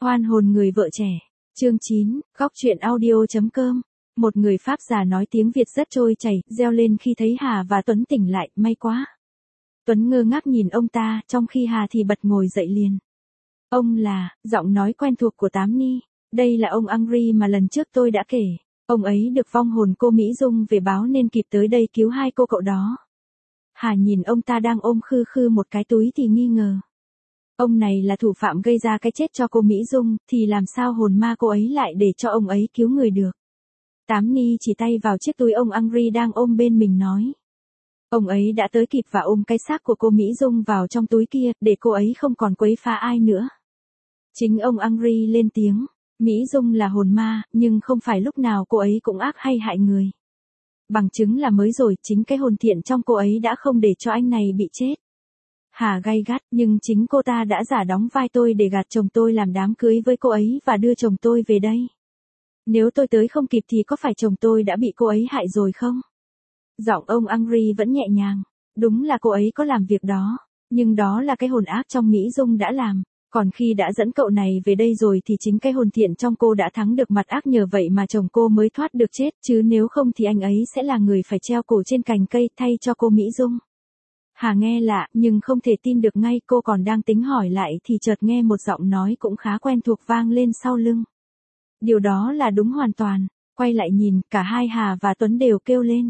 Hoan hồn người vợ trẻ. Chương 9, góc truyện audio.com. Một người Pháp già nói tiếng Việt rất trôi chảy, reo lên khi thấy Hà và Tuấn tỉnh lại, may quá. Tuấn ngơ ngác nhìn ông ta, trong khi Hà thì bật ngồi dậy liền. Ông là, giọng nói quen thuộc của Tám Ni. Đây là ông Henri mà lần trước tôi đã kể. Ông ấy được vong hồn cô Mỹ Dung về báo nên kịp tới đây cứu hai cô cậu đó. Hà nhìn ông ta đang ôm khư khư một cái túi thì nghi ngờ. Ông này là thủ phạm gây ra cái chết cho cô Mỹ Dung, thì làm sao hồn ma cô ấy lại để cho ông ấy cứu người được. Tám Ni chỉ tay vào chiếc túi ông Henri đang ôm bên mình nói. Ông ấy đã tới kịp và ôm cái xác của cô Mỹ Dung vào trong túi kia, để cô ấy không còn quấy phá ai nữa. Chính ông Henri lên tiếng, Mỹ Dung là hồn ma, nhưng không phải lúc nào cô ấy cũng ác hay hại người. Bằng chứng là mới rồi, chính cái hồn thiện trong cô ấy đã không để cho anh này bị chết. Hà gay gắt, nhưng chính cô ta đã giả đóng vai tôi để gạt chồng tôi làm đám cưới với cô ấy và đưa chồng tôi về đây. Nếu tôi tới không kịp thì có phải chồng tôi đã bị cô ấy hại rồi không? Giọng ông Henri vẫn nhẹ nhàng. Đúng là cô ấy có làm việc đó, nhưng đó là cái hồn ác trong Mỹ Dung đã làm. Còn khi đã dẫn cậu này về đây rồi thì chính cái hồn thiện trong cô đã thắng được mặt ác, nhờ vậy mà chồng cô mới thoát được chết, chứ nếu không thì anh ấy sẽ là người phải treo cổ trên cành cây thay cho cô Mỹ Dung. Hà nghe lạ, nhưng không thể tin được ngay, cô còn đang tính hỏi lại thì chợt nghe một giọng nói cũng khá quen thuộc vang lên sau lưng. Điều đó là đúng hoàn toàn. Quay lại nhìn, cả hai Hà và Tuấn đều kêu lên.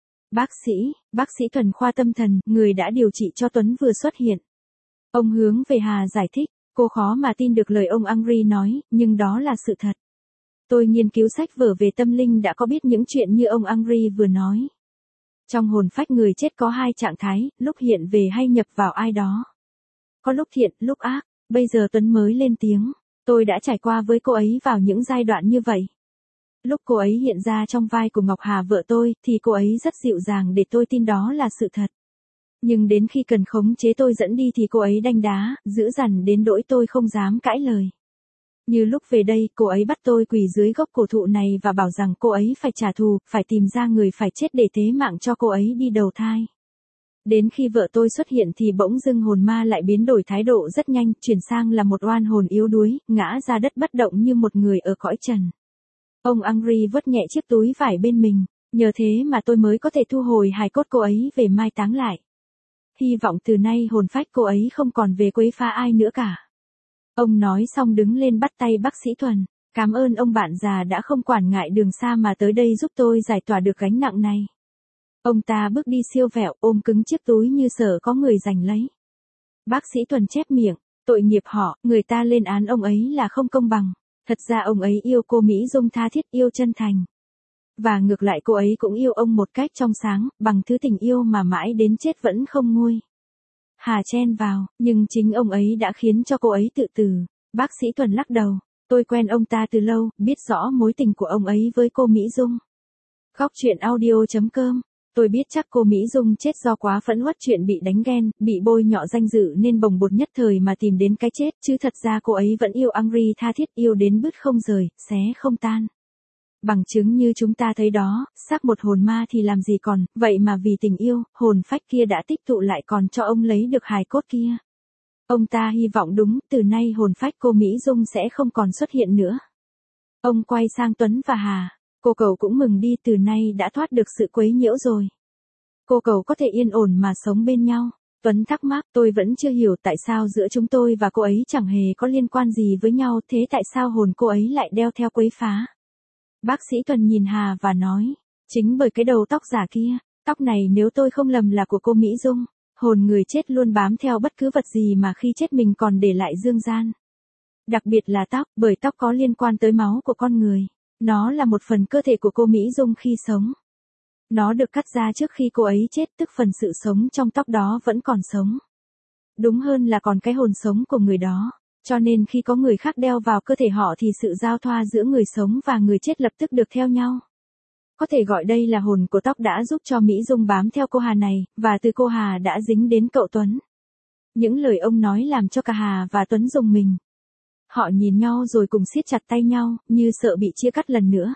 Bác sĩ Thuần khoa tâm thần, người đã điều trị cho Tuấn vừa xuất hiện. Ông hướng về Hà giải thích, cô khó mà tin được lời ông Henri nói, nhưng đó là sự thật. Tôi nghiên cứu sách vở về tâm linh đã có biết những chuyện như ông Henri vừa nói. Trong hồn phách người chết có hai trạng thái, lúc hiện về hay nhập vào ai đó. Có lúc thiện, lúc ác. Bây giờ Tuấn mới lên tiếng. Tôi đã trải qua với cô ấy vào những giai đoạn như vậy. Lúc cô ấy hiện ra trong vai của Ngọc Hà vợ tôi, thì cô ấy rất dịu dàng để tôi tin đó là sự thật. Nhưng đến khi cần khống chế tôi dẫn đi thì cô ấy đanh đá, dữ dằn đến nỗi tôi không dám cãi lời. Như lúc về đây, cô ấy bắt tôi quỳ dưới gốc cổ thụ này và bảo rằng cô ấy phải trả thù, phải tìm ra người phải chết để tế mạng cho cô ấy đi đầu thai. Đến khi vợ tôi xuất hiện thì bỗng dưng hồn ma lại biến đổi thái độ rất nhanh, chuyển sang là một oan hồn yếu đuối, ngã ra đất bất động như một người ở cõi trần. Ông Henri vớt nhẹ chiếc túi vải bên mình, nhờ thế mà tôi mới có thể thu hồi hài cốt cô ấy về mai táng lại. Hy vọng từ nay hồn phách cô ấy không còn về quấy phá ai nữa cả. Ông nói xong đứng lên bắt tay bác sĩ Thuần. Cảm ơn ông bạn già đã không quản ngại đường xa mà tới đây giúp tôi giải tỏa được gánh nặng này. Ông ta bước đi siêu vẹo, ôm cứng chiếc túi như sợ có người giành lấy. Bác sĩ Thuần chép miệng, tội nghiệp họ, người ta lên án ông ấy là không công bằng. Thật ra ông ấy yêu cô Mỹ Dung tha thiết, yêu chân thành. Và ngược lại cô ấy cũng yêu ông một cách trong sáng, bằng thứ tình yêu mà mãi đến chết vẫn không nguôi. Hà chen vào, nhưng chính ông ấy đã khiến cho cô ấy tự tử. Bác sĩ Thuần lắc đầu, tôi quen ông ta từ lâu, biết rõ mối tình của ông ấy với cô Mỹ Dung. Góc truyện audio.com. Tôi biết chắc cô Mỹ Dung chết do quá phẫn uất chuyện bị đánh ghen, bị bôi nhọ danh dự nên bồng bột nhất thời mà tìm đến cái chết, chứ thật ra cô ấy vẫn yêu Henri tha thiết, yêu đến bứt không rời, xé không tan. Bằng chứng như chúng ta thấy đó, xác một hồn ma thì làm gì còn, vậy mà vì tình yêu, hồn phách kia đã tích tụ lại còn cho ông lấy được hài cốt kia. Ông ta hy vọng đúng, từ nay hồn phách cô Mỹ Dung sẽ không còn xuất hiện nữa. Ông quay sang Tuấn và Hà. Cô cậu cũng mừng đi, từ nay đã thoát được sự quấy nhiễu rồi. Cô cậu có thể yên ổn mà sống bên nhau. Tuấn thắc mắc, tôi vẫn chưa hiểu tại sao giữa chúng tôi và cô ấy chẳng hề có liên quan gì với nhau, thế tại sao hồn cô ấy lại đeo theo quấy phá. Bác sĩ Thuần nhìn Hà và nói, chính bởi cái đầu tóc giả kia, tóc này nếu tôi không lầm là của cô Mỹ Dung, hồn người chết luôn bám theo bất cứ vật gì mà khi chết mình còn để lại dương gian. Đặc biệt là tóc, bởi tóc có liên quan tới máu của con người. Nó là một phần cơ thể của cô Mỹ Dung khi sống. Nó được cắt ra trước khi cô ấy chết, tức phần sự sống trong tóc đó vẫn còn sống. Đúng hơn là còn cái hồn sống của người đó. Cho nên khi có người khác đeo vào cơ thể họ thì sự giao thoa giữa người sống và người chết lập tức được theo nhau. Có thể gọi đây là hồn của tóc đã giúp cho Mỹ Dung bám theo cô Hà này, và từ cô Hà đã dính đến cậu Tuấn. Những lời ông nói làm cho cả Hà và Tuấn rùng mình. Họ nhìn nhau rồi cùng siết chặt tay nhau, như sợ bị chia cắt lần nữa.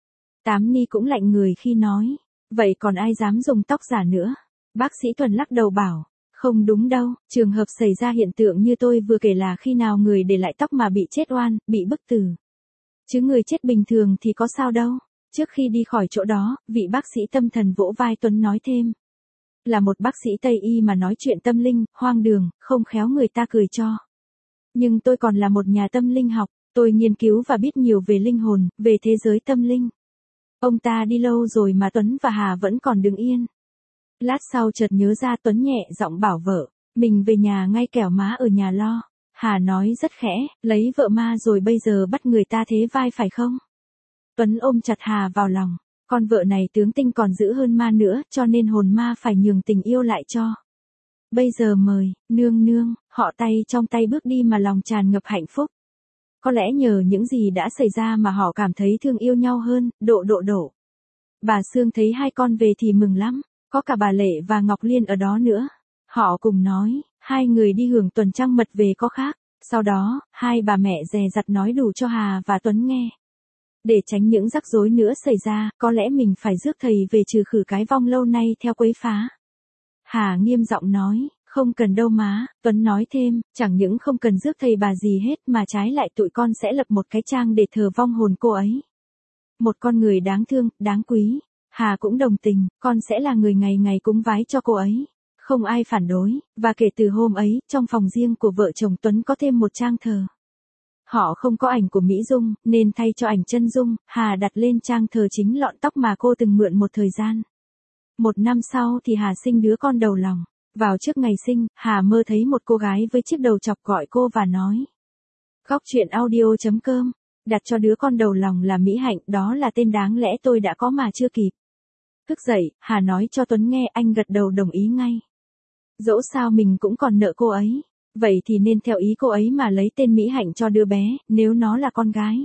Tám Ni cũng lạnh người khi nói, vậy còn ai dám dùng tóc giả nữa? Bác sĩ Thuần lắc đầu bảo, Không đúng đâu, trường hợp xảy ra hiện tượng như tôi vừa kể là khi nào người để lại tóc mà bị chết oan, bị bức tử. Chứ người chết bình thường thì có sao đâu. Trước khi đi khỏi chỗ đó, vị bác sĩ tâm thần vỗ vai Tuấn nói thêm. Là một bác sĩ Tây Y mà nói chuyện tâm linh, hoang đường, không khéo người ta cười cho. Nhưng tôi còn là một nhà tâm linh học, tôi nghiên cứu và biết nhiều về linh hồn, về thế giới tâm linh. Ông ta đi lâu rồi mà Tuấn và Hà vẫn còn đứng yên. Lát sau chợt nhớ ra Tuấn nhẹ giọng bảo vợ, mình về nhà ngay kẻo má ở nhà lo. Hà nói rất khẽ, lấy vợ ma rồi bây giờ bắt người ta thế vai phải không? Tuấn ôm chặt Hà vào lòng, con vợ này tướng tinh còn dữ hơn ma nữa cho nên hồn ma phải nhường tình yêu lại cho. Bây giờ mời, nương nương, họ tay trong tay bước đi mà lòng tràn ngập hạnh phúc. Có lẽ nhờ những gì đã xảy ra mà họ cảm thấy thương yêu nhau hơn, độ. Bà Sương thấy hai con về thì mừng lắm, có cả bà Lệ và Ngọc Liên ở đó nữa. Họ cùng nói, hai người đi hưởng tuần trăng mật về có khác. Sau đó, hai bà mẹ dè dặt nói đủ cho Hà và Tuấn nghe. Để tránh những rắc rối nữa xảy ra, có lẽ mình phải rước thầy về trừ khử cái vong lâu nay theo quấy phá. Hà nghiêm giọng nói, không cần đâu má. Tuấn nói thêm, chẳng những không cần rước thầy bà gì hết mà trái lại tụi con sẽ lập một cái trang để thờ vong hồn cô ấy. Một con người đáng thương, đáng quý. Hà cũng đồng tình, con sẽ là người ngày ngày cúng vái cho cô ấy. Không ai phản đối, và kể từ hôm ấy, trong phòng riêng của vợ chồng Tuấn có thêm một trang thờ. Họ không có ảnh của Mỹ Dung, nên thay cho ảnh chân dung, Hà đặt lên trang thờ chính lọn tóc mà cô từng mượn một thời gian. Một năm sau thì Hà sinh đứa con đầu lòng. Vào trước ngày sinh, Hà mơ thấy một cô gái với chiếc đầu chọc gọi cô và nói. Góc truyện audio.com, đặt cho đứa con đầu lòng là Mỹ Hạnh, đó là tên đáng lẽ tôi đã có mà chưa kịp. Thức dậy, Hà nói cho Tuấn nghe, anh gật đầu đồng ý ngay. Dẫu sao mình cũng còn nợ cô ấy. Vậy thì nên theo ý cô ấy mà lấy tên Mỹ Hạnh cho đứa bé, nếu nó là con gái.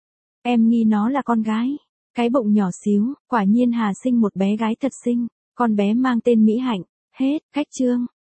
Em nghi nó là con gái. Cái bụng nhỏ xíu, quả nhiên Hà sinh một bé gái thật xinh. Con bé mang tên Mỹ Hạnh. Hết, khách chương.